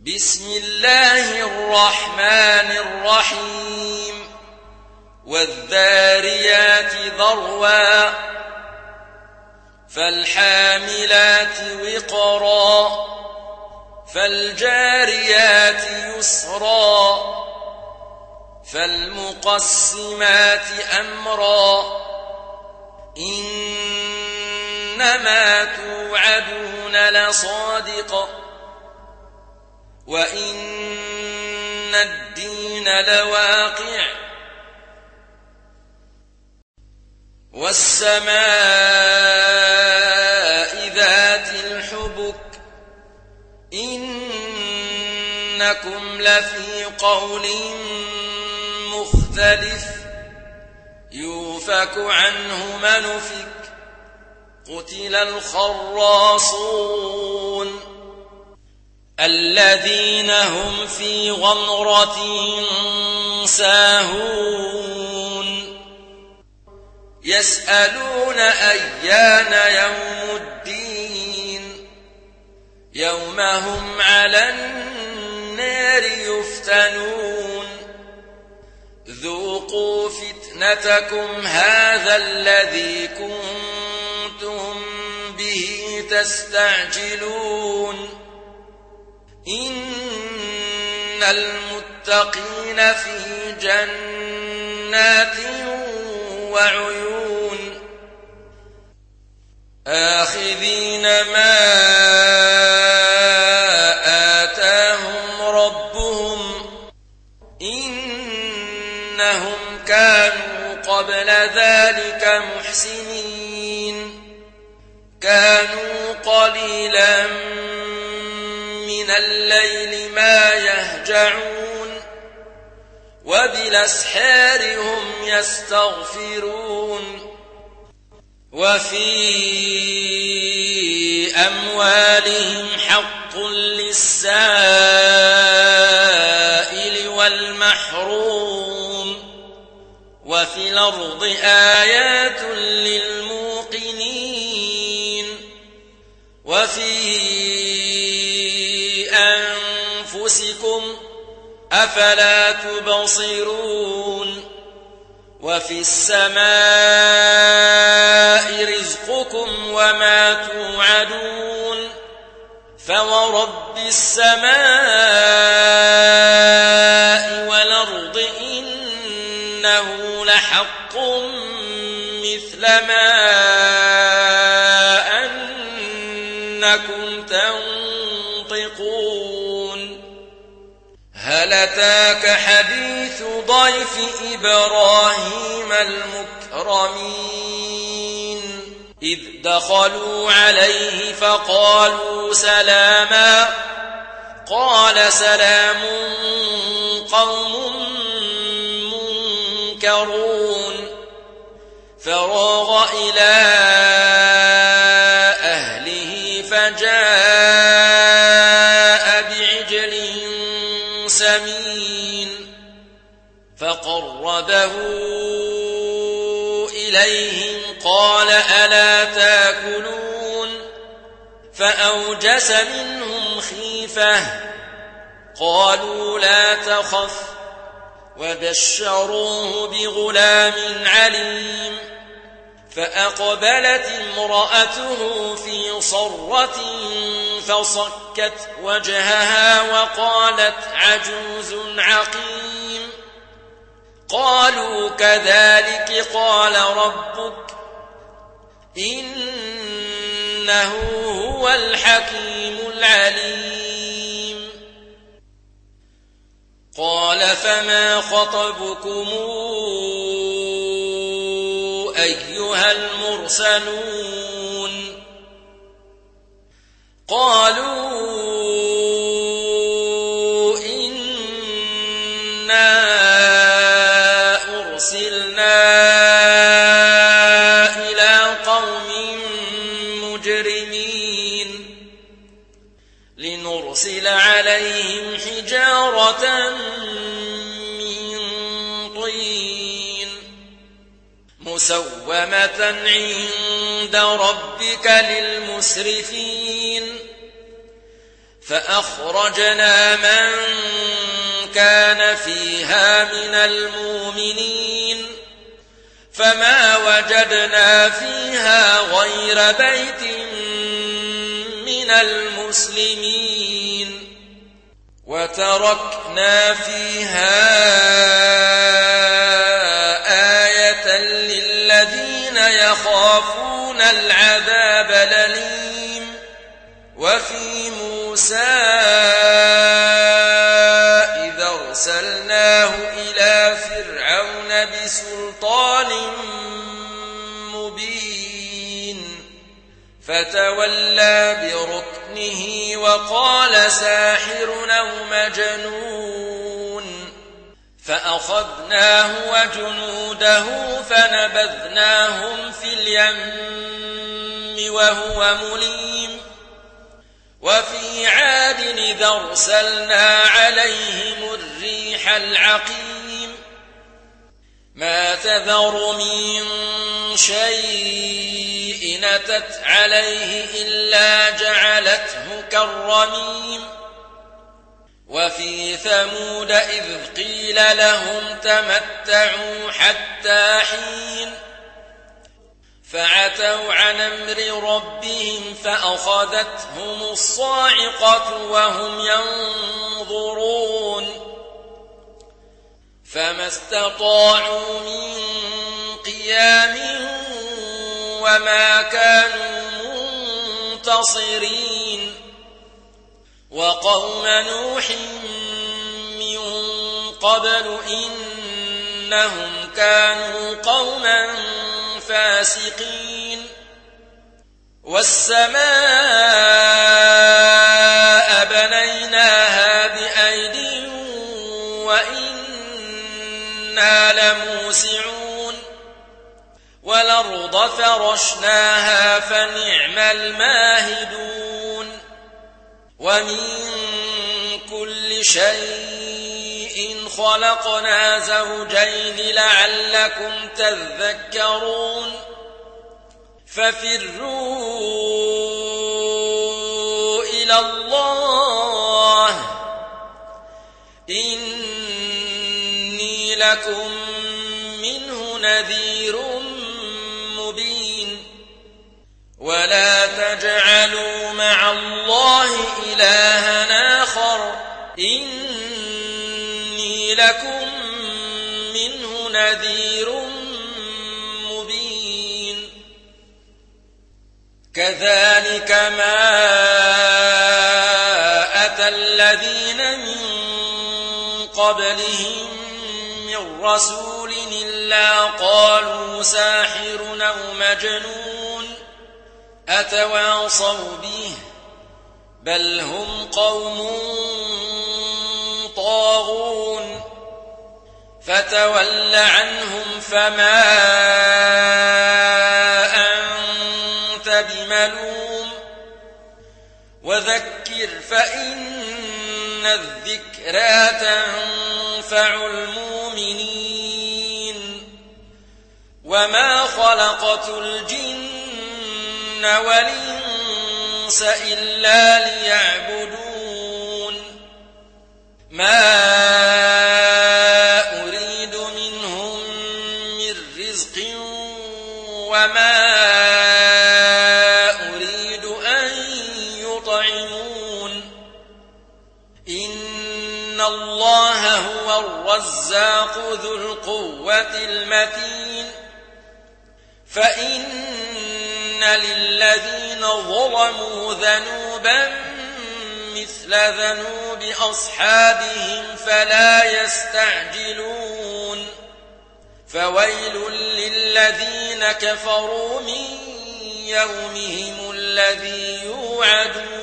بسم الله الرحمن الرحيم والذاريات ذروا فالحاملات وقرا فالجاريات يسرا فالمقسمات أمرا إنما توعدون لصادق وإن الدين لواقع والسماء ذات الحبك إنكم لفي قول مختلف يوفك عنه من أفك قتل الخراصون الذين هم في غمرة ساهون يسألون أيان يوم الدين يوم هم على النار يفتنون ذوقوا فتنتكم هذا الذي كنتم به تستعجلون إن المتقين في جنات وعيون آخذين ما آتاهم ربهم إنهم كانوا قبل ذلك محسنين كانوا قليلا من الليل ما يهجعون وبالأسحار هم يستغفرون وفي أموالهم حق للسائل والمحروم وفي الأرض آيات للموقنين وفي أنفسكم أفلا تبصرون وفي السماء رزقكم وما توعدون فورب السماء والأرض إنه لحق مثل ما أنكم تنطقون هل أتاك حديث ضيف إبراهيم المكرمين إذ دخلوا عليه فقالوا سلاما قال سلام قوم منكرون فراغ إلى أهله فجاء بعجل سمين فقربه إليهم قال ألا تاكلون فأوجس منهم خيفة قالوا لا تخف وبشروه بغلام عليم فأقبلت امرأته في صرة فصكت وجهها وقالت عجوز عقيم قالوا كذلك قال ربك إنه هو الحكيم العليم قال فما خطبكم أيها المرسلون قالوا إنا أرسلنا إلى قوم مجرمين لنرسل عليهم حجارة من طين مسومة عند ربك للمسرفين فأخرجنا من كان فيها من المؤمنين فما وجدنا فيها غير بيت من المسلمين وتركنا فيها آية للذين يخافون العذاب الأليم وفي موسى إذا أرسلناه إلى فرعون بسلطان مبين فتولى بركنه وقال ساحر أو مجنون فأخذناه وجنوده فنبذناهم في اليم وهو مليم وفي عاد إذا أرسلنا عليهم الريح العقيم ما تذر من شيء أتت عليه إلا جعلته كالرميم وفي ثمود إذ قيل لهم تمتعوا حتى حين فعتوا عن أمر ربهم فأخذتهم الصاعقة وهم ينظرون فما استطاعوا من قيام وما كانوا منتصرين وقوم نوح من قبل إنهم كانوا قوما فاسقين والسماء بنيناها بأيد وإنا لموسعون والأرض فرشناها فنعم الماهدون ومن كل شيء خلقنا زوجين لعلكم تذكرون ففروا إلى الله إني لكم منه نذير مبين ولا تجعلوا مع الله إلها آخر إني لكم منه نذير مبين كذلك ما أتى الذين من قبلهم من رسول إلا قالوا ساحر أو مجنون أتواصوا به بل هم قوم طاغون فتول عنهم فما أنت بملوم وذكر فإن الذكرى تنفع المؤمنين وما خلقت الجن والإنس إلا ليعبدون ما أريد منهم من رزق وما أريد أن يطعمون إن الله هو الرزاق ذو القوة المتين فإن للذين ظلموا ذنوبا مثل ذنوب أصحابهم فلا يستعجلون فويل للذين كفروا من يومهم الذي يوعدون